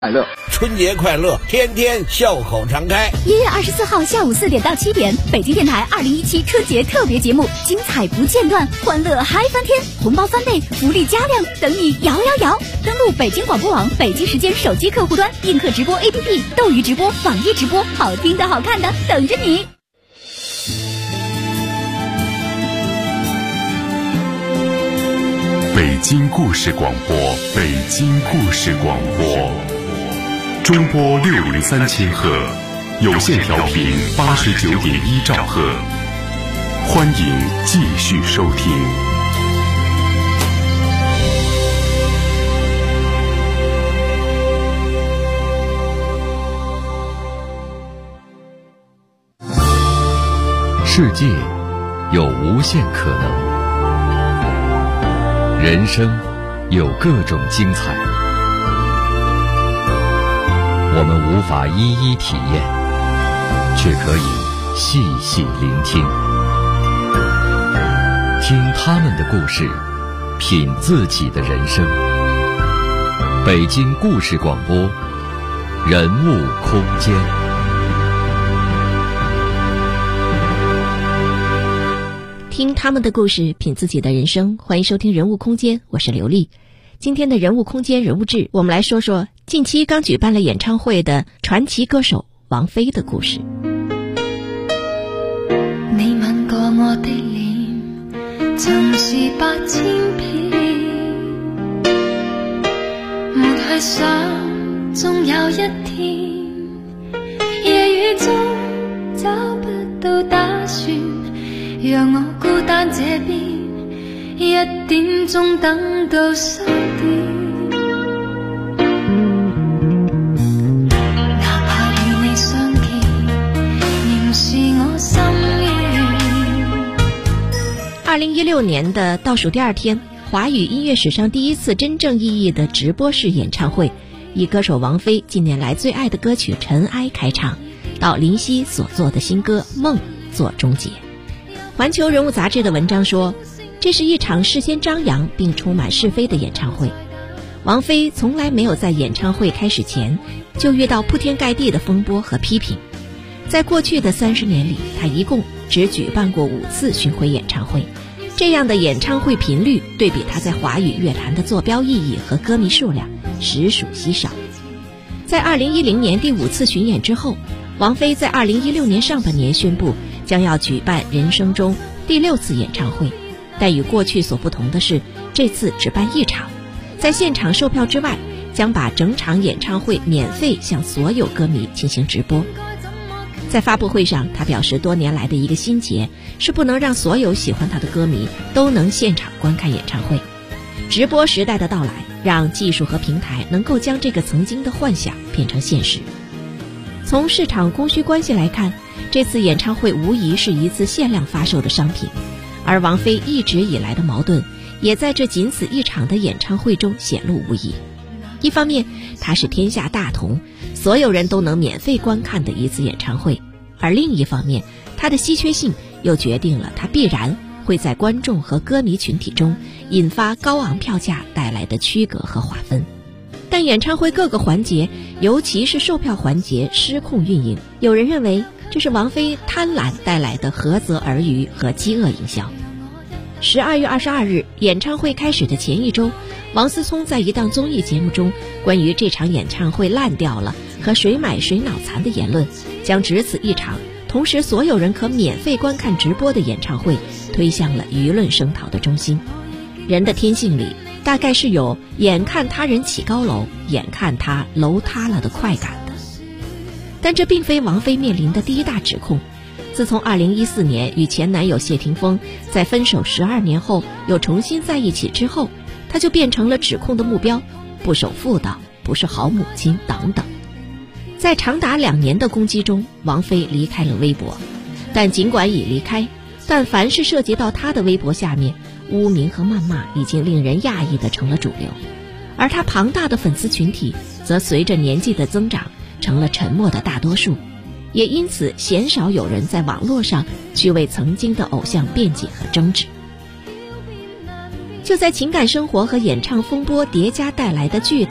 快乐， 春节快乐，天天笑口常开。 1月24号下午4点到7点，北京电台2017春节特别节目，精彩不间断，欢乐嗨翻天，红包翻倍，福利加量，等你摇摇摇！登录北京广播网北京时间手机客户端，映客直播 APP， 斗鱼直播，网易直播，好听的好看的等着你。 北京故事广播，北京故事广播，中波603千赫，有线调频89.1兆赫，欢迎继续收听。世界有无限可能。人生有各种精彩，我们无法一一体验，却可以细细聆听，听他们的故事，品自己的人生。北京故事广播，人物空间。 听他们的故事，品自己的人生。欢迎收听人物空间，我是刘丽。今天的人物空间人物志，我们来说说近期刚举办了演唱会的传奇歌手王菲的故事。 你吻過我的臉，曾是8000遍，沒去想終有一天，夜雨中找不到打算，讓我孤單這邊1點鐘等到3點，哪怕與你相見仍是我心願。 2016年的倒數第2天，華語音樂史上第一次真正意義的直播式演唱會，以歌手王菲近年來最愛的歌曲《塵埃》開場，到林夕所作的新歌《夢》做終結。環球人物雜誌的文章說，這是一場事先張揚並充滿是非的演唱會。王菲從來沒有在演唱會開始前就遇到鋪天蓋地的風波和批評。在過去的30年裡，她一共只舉辦過5次巡迴演唱會，這樣的演唱會頻率對比她在華語樂壇的坐標意義和歌迷數量，實屬稀少。在2010年第5次巡演之後，王菲在2016年上半年宣布將要舉辦人生中第6次演唱會，但與過去所不同的是，這次只辦1場，在現場售票之外，將把整場演唱會免費向所有歌迷進行直播。在發布會上，他表示多年來的一個心結是不能讓所有喜歡他的歌迷都能現場觀看演唱會。直播時代的到來，讓技術和平台能夠將這個曾經的幻想變成現實。從市場供需關係來看，這次演唱會無疑是一次限量發售的商品，而王菲一直以來的矛盾也在這僅此一場的演唱會中顯露無遺。一方面，它是天下大同，所有人都能免費觀看的一次演唱會，而另一方面，它的稀缺性又決定了它必然會在觀眾和歌迷群體中引發高昂票價帶來的區隔和劃分。但演唱會各個環節，尤其是售票環節失控運營，有人認為這是王菲貪婪帶來的荷澤而漁和飢餓營銷。12月22日，演唱會開始的前一周，王思聰在一檔綜藝節目中關於這場演唱會爛掉了和誰買誰腦殘的言論，將只此一場同時所有人可免費觀看直播的演唱會推向了輿論聲討的中心。人的天性裡大概是有眼看他人起高樓，眼看他樓塌了的快感的。但這並非王菲面臨的第一大指控。自從2014年與前男友謝霆鋒在分手12年後又重新在一起之後，她就變成了指控的目標，不守婦道，不是好母親等等。在長達2年的攻擊中，王菲離開了微博，但儘管已離開，但凡是涉及到她的微博下面，污名和謾罵已經令人訝異的成了主流，而她龐大的粉絲群體則隨着年紀的增長成了沉默的大多數，也因此鮮少有人在網絡上去為曾經的偶像辯解和爭執。就在情感生活和演唱風波疊加帶來的巨大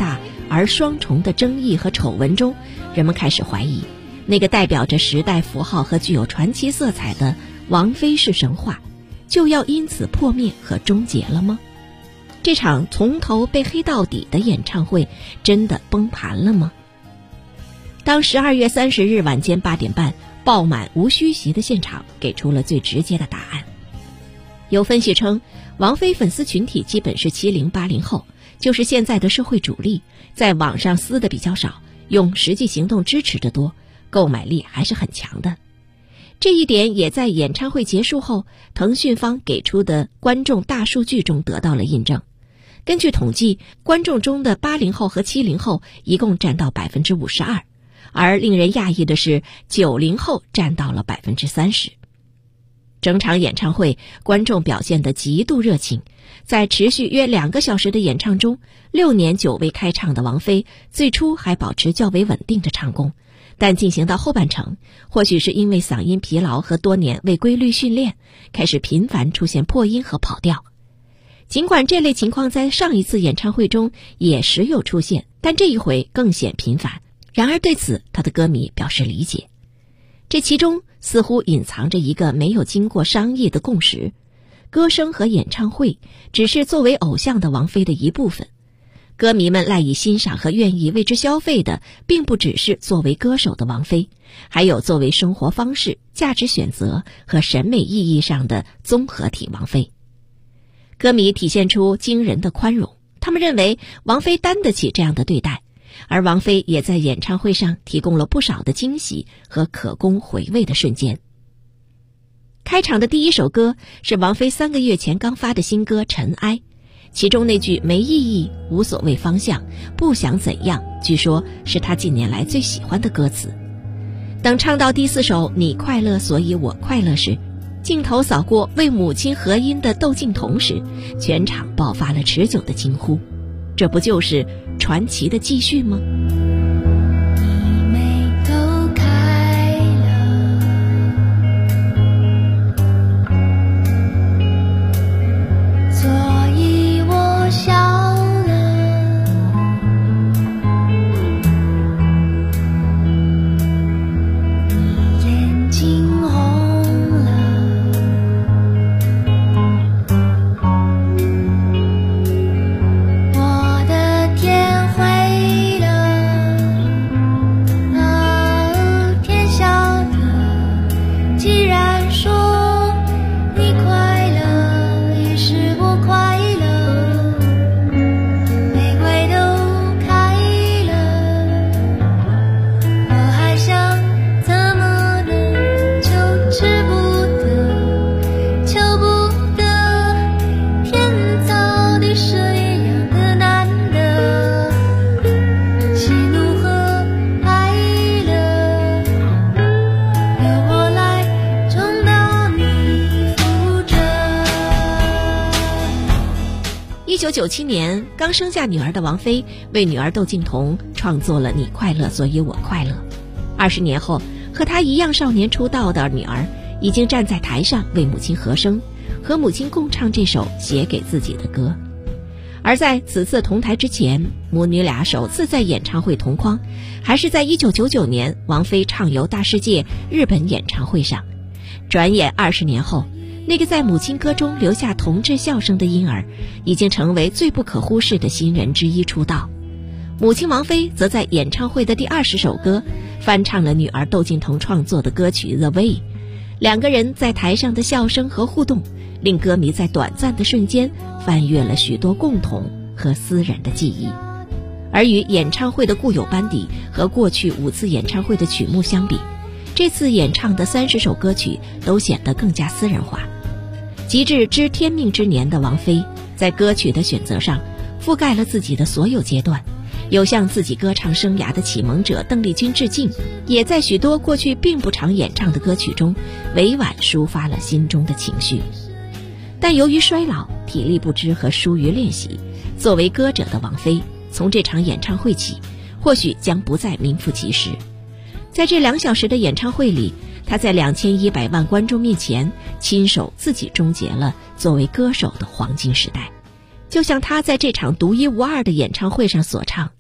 而双重的争议和丑闻中，人们开始怀疑，那个代表着时代符号和具有传奇色彩的王菲式神话，就要因此破灭和终结了吗？这场从头被黑到底的演唱会真的崩盘了吗？当12月30日晚间8点半爆满无虚席的现场给出了最直接的答案。有分析称，王菲粉丝群体基本是70、80后，就是现在的社会主力，在网上撕的比较少，用实际行动支持的多，购买力还是很强的。这一点也在演唱会结束后，腾讯方给出的观众大数据中得到了印证。根据统计，观众中的80后和70后一共占到 52%， 而令人讶异的是90后占到了 30%。整场演唱会观众表现得极度热情，在持续约2个小时的演唱中，6年久未开唱的王菲最初还保持较为稳定的唱功，但进行到后半程，或许是因为嗓音疲劳和多年未规律训练，开始频繁出现破音和跑调。尽管这类情况在上一次演唱会中也时有出现，但这一回更显频繁。然而对此，他的歌迷表示理解。这其中似乎隐藏着一个没有经过商议的共识：歌声和演唱会只是作为偶像的王菲的一部分。歌迷们赖以欣赏和愿意为之消费的，并不只是作为歌手的王菲，还有作为生活方式、价值选择和审美意义上的综合体王菲。歌迷体现出惊人的宽容，他们认为王菲担得起这样的对待，而王菲也在演唱会上提供了不少的惊喜和可供回味的瞬间。开场的第一首歌是王菲3个月前刚发的新歌《尘埃》，其中那句没意义、无所谓方向、不想怎样，据说是她近年来最喜欢的歌词。等唱到第4首《你快乐所以我快乐》时，镜头扫过为母亲合音的窦靖童时，全场爆发了持久的惊呼。这不就是传奇的继续吗？1997年刚生下女儿的王菲为女儿窦靖童创作了《你快乐所以我快乐》。20年后，和她一样少年出道的女儿已经站在台上为母亲和声，和母亲共唱这首写给自己的歌。而在此次同台之前，母女俩首次在演唱会同框，还是在1999年王菲畅游大世界日本演唱会上。转眼20年后，那个在母亲歌中留下童稚笑声的婴儿，已经成为最不可忽视的新人之一出道。母亲王菲则在演唱会的第20首歌翻唱了女儿窦靖童创作的歌曲《The Way》。两个人在台上的笑声和互动，令歌迷在短暂的瞬间翻阅了许多共同和私人的记忆。而与演唱会的固有班底和过去5次演唱会的曲目相比，这次演唱的30首歌曲都显得更加私人化。极致知天命之年的王菲，在歌曲的选择上覆盖了自己的所有阶段，有向自己歌唱生涯的启蒙者邓丽君致敬，也在许多过去并不常演唱的歌曲中委婉抒发了心中的情绪。但由于衰老、体力不支和疏于练习，作为歌者的王菲从这场演唱会起，或许将不再名副其实。在这2小时的演唱会里，他在2100万观众面前亲手自己终结了作为歌手的黄金时代。就像他在这场独一无二的演唱会上所唱，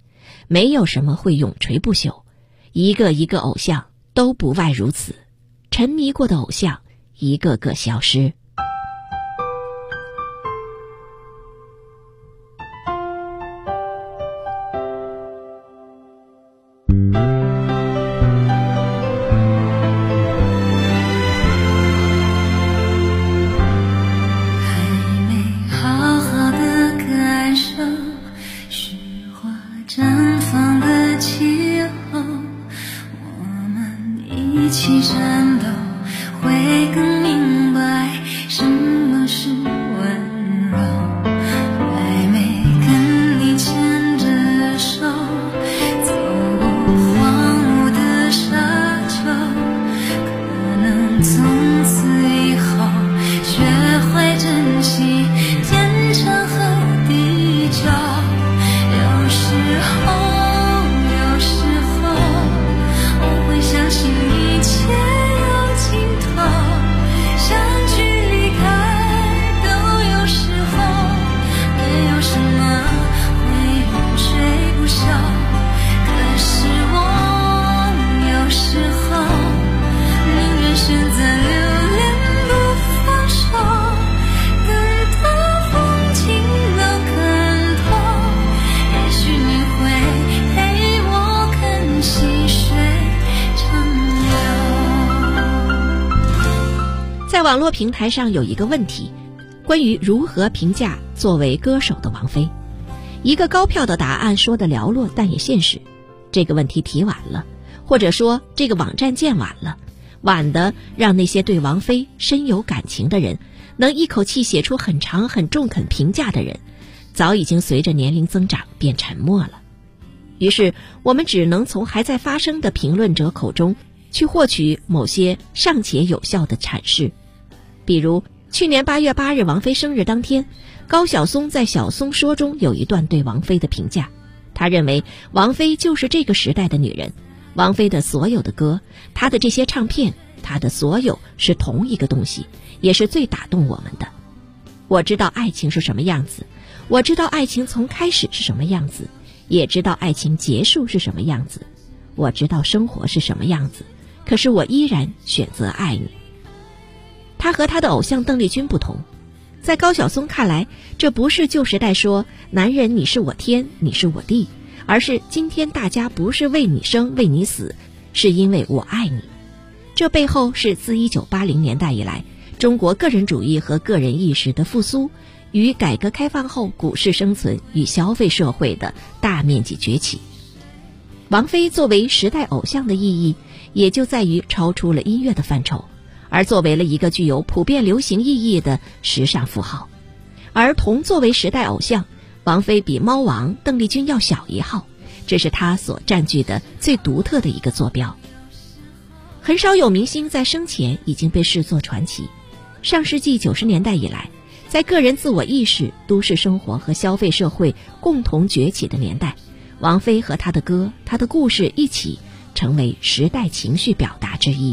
没有什么会永垂不朽，一个一个偶像都不外如此，沉迷过的偶像一个个消失。 一起战斗，会更明白什么是温柔。还没跟你牵着手，走过荒芜的沙丘，可能从此以后学会珍惜天长和地久。有时候我会相信一切有尽头，相聚离开都有时候，没有什么会永垂不朽。可是我有时候宁愿选择留恋不放手，等到风景都看透，也许你会陪我看细水。 在网络平台上有一个问题，关于如何评价作为歌手的王菲。一个高票的答案说得寥落，但也现实。这个问题提晚了，或者说这个网站建晚了，晚的让那些对王菲深有感情的人，能一口气写出很长很中肯评价的人，早已经随着年龄增长变沉默了。于是我们只能从还在发声的评论者口中去获取某些尚且有效的阐释。比如去年8月8日王菲生日当天，高晓松在小松说中有一段对王菲的评价，他认为王菲就是这个时代的女人，王菲的所有的歌，她的这些唱片，她的所有是同一个东西，也是最打动我们的。我知道爱情是什么样子，我知道爱情从开始是什么样子，也知道爱情结束是什么样子，我知道生活是什么样子，可是我依然选择爱你。他和他的偶像邓丽君不同，在高晓松看来，这不是旧时代说男人你是我天你是我地，而是今天大家不是为你生为你死，是因为我爱你。这背后是自1980年代以来中国个人主义和个人意识的复苏与改革开放后股市生存与消费社会的大面积崛起。王菲作为时代偶像的意义也就在于超出了音乐的范畴，而作为了一个具有普遍流行意义的时尚符号。而同作为时代偶像，王菲比猫王邓丽君要小一号，这是她所占据的最独特的一个坐标。很少有明星在生前已经被视作传奇。上世纪90年代以来，在个人自我意识、都市生活和消费社会共同崛起的年代，王菲和她的歌、她的故事一起成为时代情绪表达之一。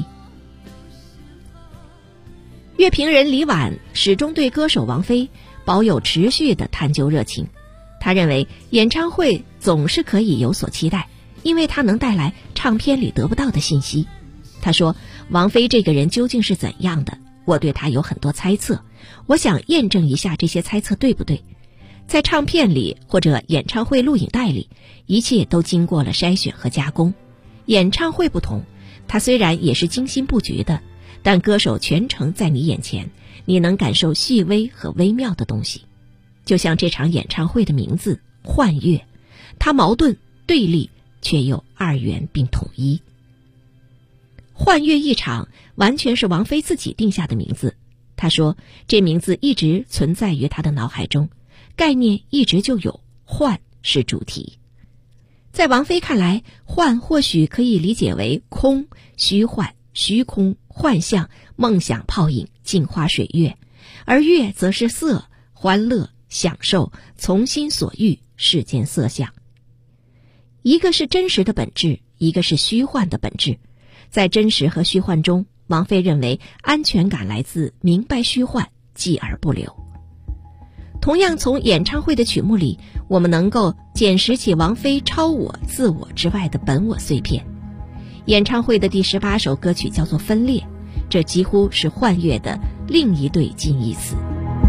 乐评人李婉始终对歌手王菲保有持续的探究热情。他认为演唱会总是可以有所期待，因为它能带来唱片里得不到的信息。他说，王菲这个人究竟是怎样的，我对她有很多猜测，我想验证一下这些猜测对不对。在唱片里或者演唱会录影带里，一切都经过了筛选和加工。演唱会不同，它虽然也是精心布局的，但歌手全程在你眼前，你能感受细微和微妙的东西。就像这场演唱会的名字幻乐，它矛盾对立，却又二元并统一。幻乐一场完全是王菲自己定下的名字，她说这名字一直存在于她的脑海中，概念一直就有，幻是主题。在王菲看来，幻或许可以理解为空、虚幻、虚空、幻象、梦想、泡影、镜花水月，而乐则是色、欢乐、享受、从心所欲、世间色相。一个是真实的本质，一个是虚幻的本质。在真实和虚幻中，王菲认为安全感来自明白虚幻，继而不留。 同样从演唱会的曲目里，我们能够捡拾起王菲超我自我之外的本我碎片。演唱会的第18首歌曲叫做《分裂》，这几乎是幻乐的另一对近义词。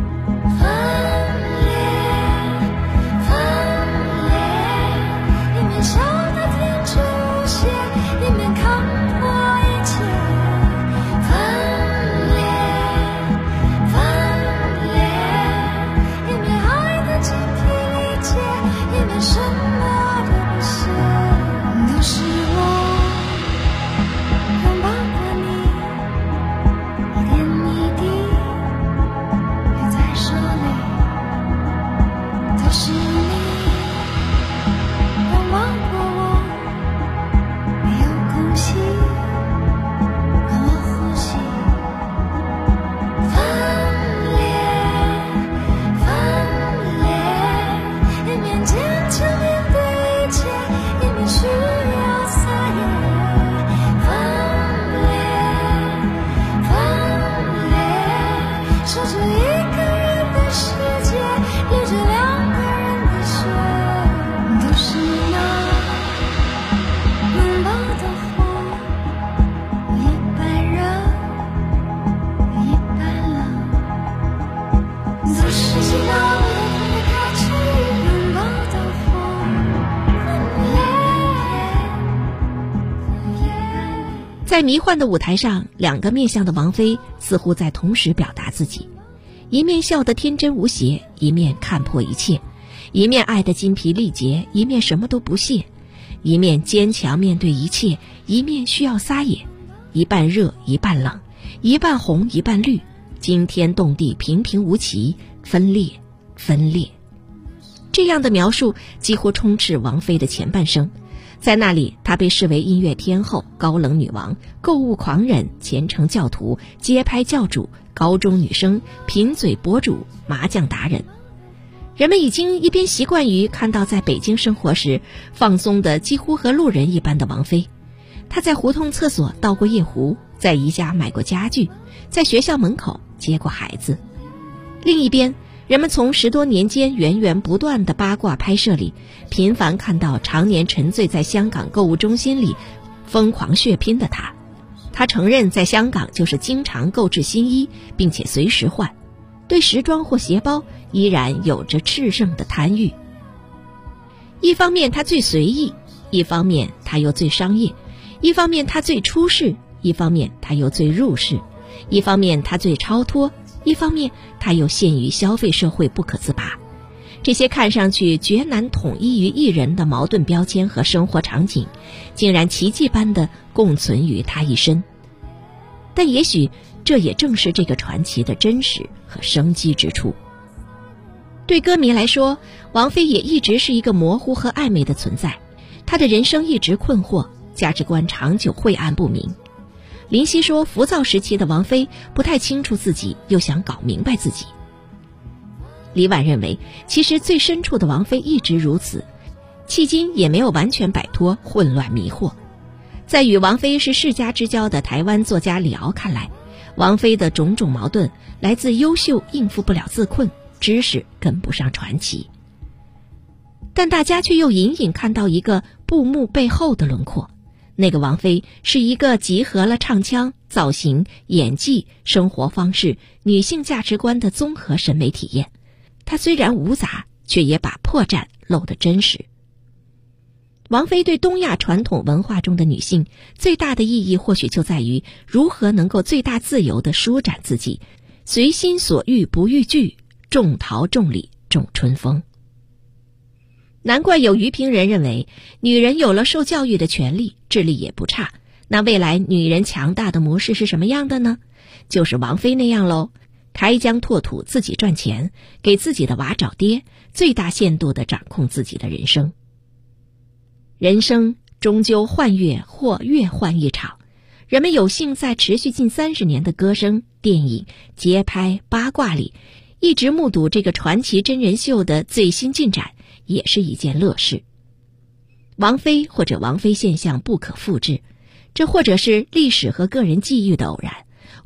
在迷幻的舞台上，两个面向的王菲似乎在同时表达自己，一面笑得天真无邪，一面看破一切，一面爱得筋疲力竭，一面什么都不屑，一面坚强面对一切，一面需要撒野，一半热一半冷，一半红一半绿，惊天动地平平无奇，分裂分裂。这样的描述几乎充斥王菲的前半生。在那里，她被视为音乐天后、高冷女王、购物狂人、虔诚教徒、街拍教主、高中女生、贫嘴博主、麻将达人。人们已经一边习惯于看到在北京生活时放松的几乎和路人一般的王菲。她在胡同厕所倒过夜壶，在宜家买过家具，在学校门口接过孩子。另一边，人们从10多年间源源不断的八卦拍摄里，频繁看到常年沉醉在香港购物中心里疯狂血拼的他。他承认在香港就是经常购置新衣，并且随时换，对时装或鞋包依然有着炽盛的贪欲。一方面他最随意，一方面他又最商业，一方面他最出世，一方面他又最入世，一方面他最超脱，一方面他又陷于消费社会不可自拔。这些看上去绝难统一于一人的矛盾标签和生活场景，竟然奇迹般地共存于他一身。但也许这也正是这个传奇的真实和生机之处。对歌迷来说，王菲也一直是一个模糊和暧昧的存在，她的人生一直困惑，价值观长久晦暗不明。林夕说，浮躁时期的王菲不太清楚自己，又想搞明白自己。李婉认为，其实最深处的王菲一直如此，迄今也没有完全摆脱混乱迷惑。在与王菲是世家之交的台湾作家李敖看来，王菲的种种矛盾来自优秀应付不了自困，知识跟不上传奇。但大家却又隐隐看到一个布幕背后的轮廓，那个王菲是一个集合了唱腔、造型、演技、生活方式、女性价值观的综合审美体验。她虽然无杂，却也把破绽露得真实。王菲对东亚传统文化中的女性最大的意义，或许就在于如何能够最大自由地舒展自己，随心所欲不逾矩，种桃种李种春风。难怪有余评人认为，女人有了受教育的权利，智力也不差，那未来女人强大的模式是什么样的呢？就是王菲那样喽，开疆拓土，自己赚钱，给自己的娃找爹，最大限度地掌控自己的人生。人生终究幻乐或乐幻一场，人们有幸在持续近30年的歌声、电影、节拍、八卦里，一直目睹这个传奇真人秀的最新进展，也是一件乐事。王菲或者王菲现象不可复制，这或者是历史和个人际遇的偶然，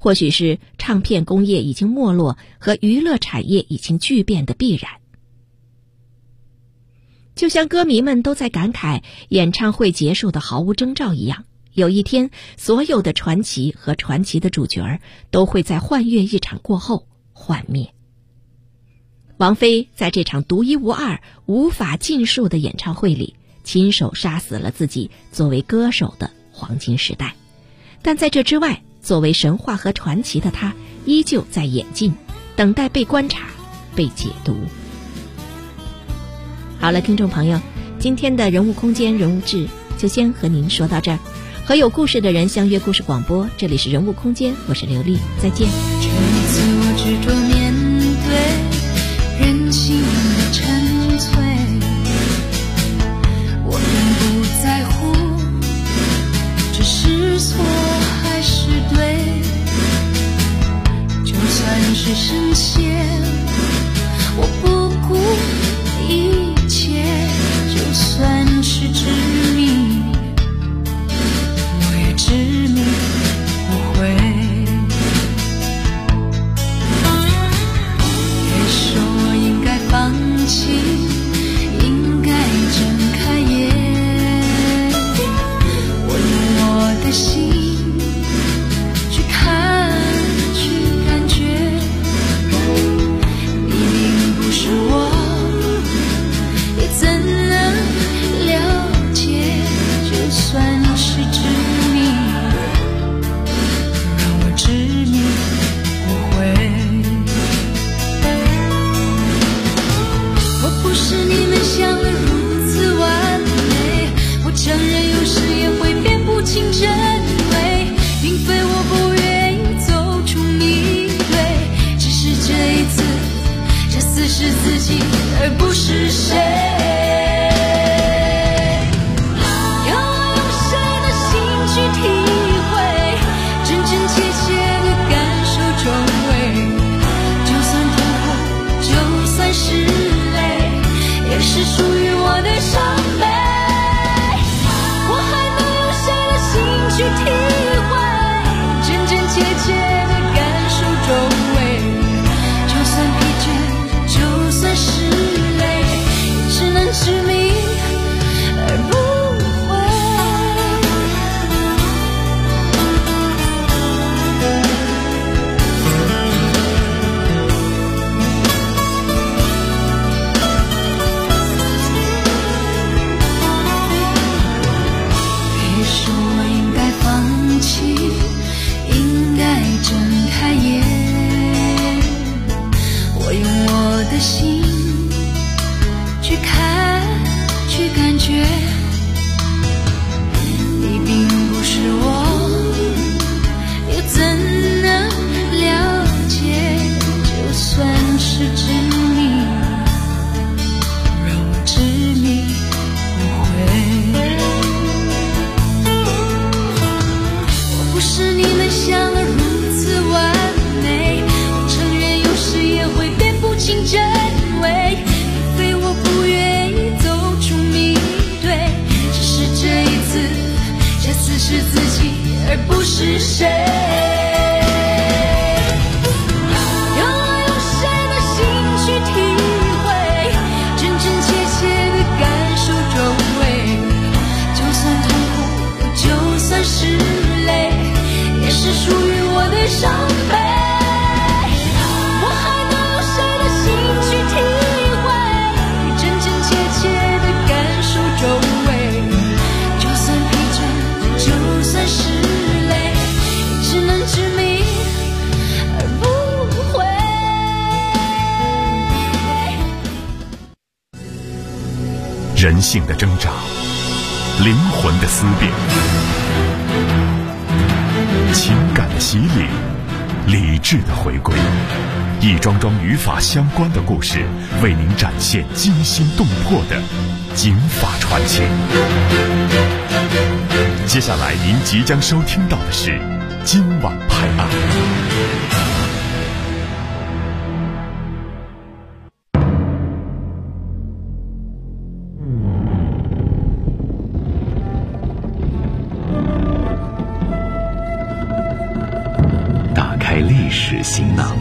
或许是唱片工业已经没落和娱乐产业已经巨变的必然。就像歌迷们都在感慨演唱会结束的毫无征兆一样，有一天所有的传奇和传奇的主角都会在幻乐一场过后幻灭。王菲在这场独一无二、无法尽数的演唱会里，亲手杀死了自己作为歌手的黄金时代。但在这之外，作为神话和传奇的她依旧在演进，等待被观察、被解读。好了，听众朋友，今天的人物空间人物志就先和您说到这儿。和有故事的人相约故事广播，这里是人物空间，我是刘丽，再见。 这一次我执着面对人性的沉醉，我并不在乎这是错还是对，就算是深陷我不顾一切，就算是执迷我也执迷不悔。也说我应该放弃，应该睁开眼，我用我的心去看去感觉，你并不是我，也怎能了解，就算是执迷，让我执迷不悔。我不是你们想的如此完美，我承认有时也会辨不清真伪，并非我不愿意走出迷堆，只是这一次，这次是自己而不是谁。要我用谁的心去体会，真真切切的感受周围，就算痛苦，就算是泪，也是属于我的伤悲。我还能用谁的心去体会，真真切切的感受周围，就算疲倦，就算是累，只能执迷而不悔。别说我应该放弃，应该睁开眼，我用我的心去看去感觉，你并不是我，又怎能了解，就算是执迷，让我执迷不悔。我不是你们想的如此完美，我承认有时也会辨不清真伪，并非我不愿意走出迷堆，只是这一次，这次是自己而不是谁。要我用谁的心去体会，真真切切的感受周围，就算痛苦，就算是泪，也是属于我的伤悲。我还能用谁的心去体会，真真切切的感受周围，就算疲倦，就算是累，只能执迷而不悔。 人性的挣扎，灵魂的思辨，情感的洗礼，理智的回归，一桩桩与法相关的故事，为您展现惊心动魄的警法传奇。接下来您即将收听到的是今晚拍案。 史行囊，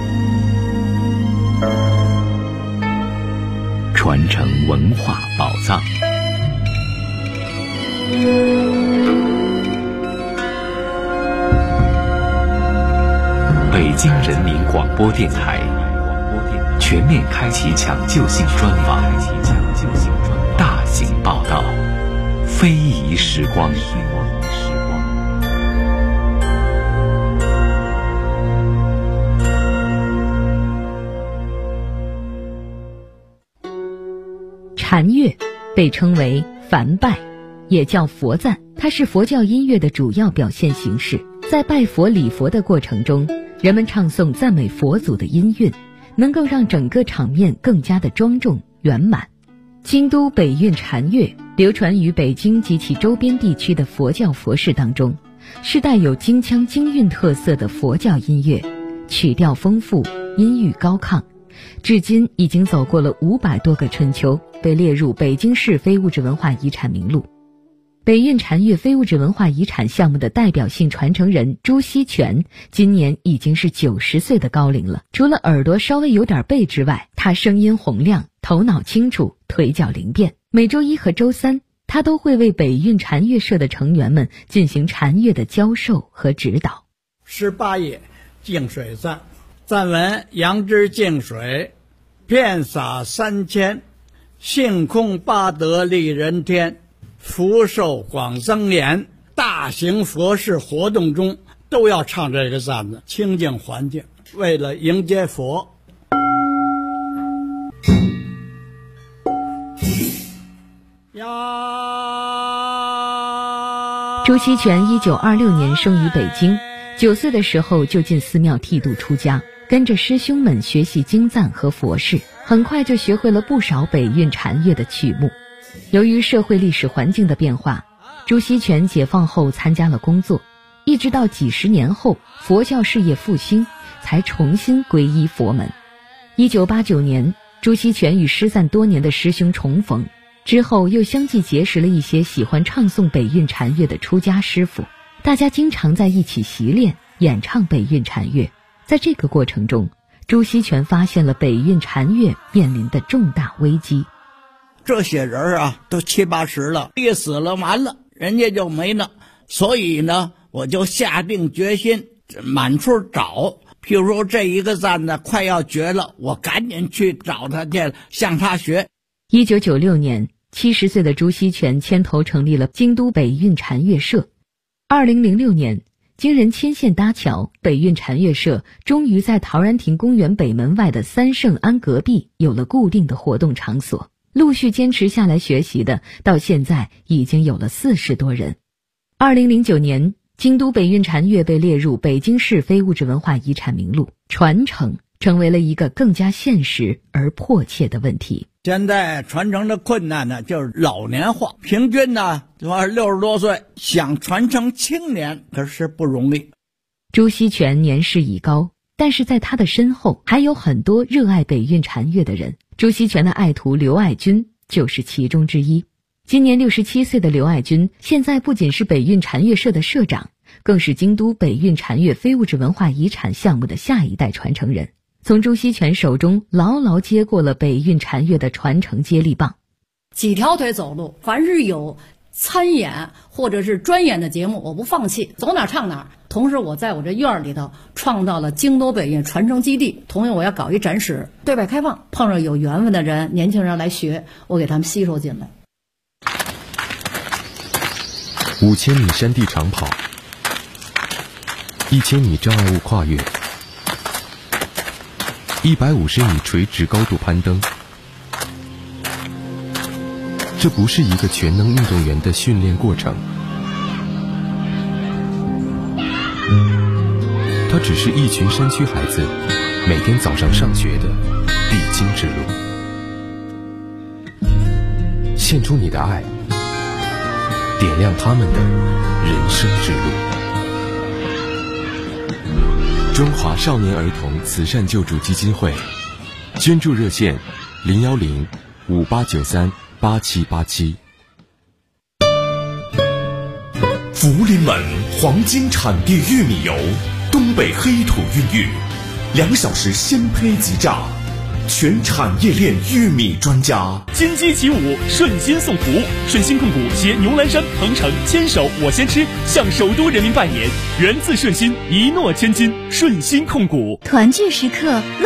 传承文化宝藏。北京人民广播电台全面开启抢救性专访，大型报道，非遗时光。 禅乐被称为梵拜，也叫佛赞，它是佛教音乐的主要表现形式。在拜佛礼佛的过程中，人们唱诵赞美佛祖的音韵，能够让整个场面更加的庄重圆满。京都北韵禅乐流传于北京及其周边地区的佛教佛事当中，是带有京腔京韵特色的佛教音乐，曲调丰富，音域高亢，至今已经走过了500多个春秋，被列入北京市非物质文化遗产名录。北韵禅乐非物质文化遗产项目的代表性传承人朱锡全今年已经是90岁的高龄了。除了耳朵稍微有点背之外，他声音洪亮，头脑清楚，腿脚灵便。每周一和周三，他都会为北韵禅乐社的成员们进行禅乐的教授和指导。 18页净水赞，赞文：杨枝净水，遍洒3000，性空八德利人天，福寿广增延。大型佛事活动中都要唱这个赞子，清净环境，为了迎接佛。 朱锡全1926年生于北京，9岁的时候就进寺庙剃度出家，跟着师兄们学习经赞和佛事，很快就学会了不少北韵禅乐的曲目。由于社会历史环境的变化，朱锡全解放后参加了工作，一直到几十年后佛教事业复兴，才重新皈依佛门。1989年，朱锡全与失散多年的师兄重逢，之后又相继结识了一些喜欢唱诵北韵禅乐的出家师傅，大家经常在一起习练演唱北韵禅乐。在这个过程中，朱锡全发现了北韵禅乐面临的重大危机。 这些人啊，都70、80了，一死了完了，人家就没了。所以呢，我就下定决心满处找。譬如说这一个赞呢快要绝了，我赶紧去找他去，向他学。 1996年，70岁的朱锡全牵头成立了京都北韵禅乐社。2006年，经人牵线搭桥，北韵禅乐社终于在陶然亭公园北门外的三圣庵隔壁有了固定的活动场所。陆续坚持下来学习的，到现在已经有了40多人。2009年，京都北韵禅乐被列入北京市非物质文化遗产名录，传承成为了一个更加现实而迫切的问题。 现在传承的困难呢，就是老年化，平均呢60多岁，想传承青年可是不容易。 朱锡全年事已高，但是在他的身后还有很多热爱北韵禅乐的人。朱锡全的爱徒刘爱军就是其中之一。今年67岁的刘爱军，现在不仅是北韵禅乐社的社长，更是京都北韵禅乐非物质文化遗产项目的下一代传承人，从朱锡全手中牢牢接过了北韵禅乐的传承接力棒。 几条腿走路，凡是有参演或者是专演的节目，我不放弃，走哪唱哪。同时我在我这院里头创造了京都北韵传承基地，同样我要搞一展示，对外开放，碰上有缘分的人，年轻人来学，我给他们吸收进来。 5000米山地长跑，1000米障碍物跨越，150米垂直高度攀登。这不是一个全能运动员的训练过程，它只是一群山区孩子每天早上上学的必经之路。献出你的爱，点亮他们的人生之路。中华少年儿童慈善救助基金会，捐助热线010-5893-8787。 福临门黄金产地玉米油东北黑土孕育，2小时鲜胚即榨，全产业链玉米专家。 金鸡起舞，顺心送福。顺心控股携牛栏山、鹏程牵手我先吃，向首都人民拜年，源自顺心，一诺千金。顺心控股， 团聚时刻。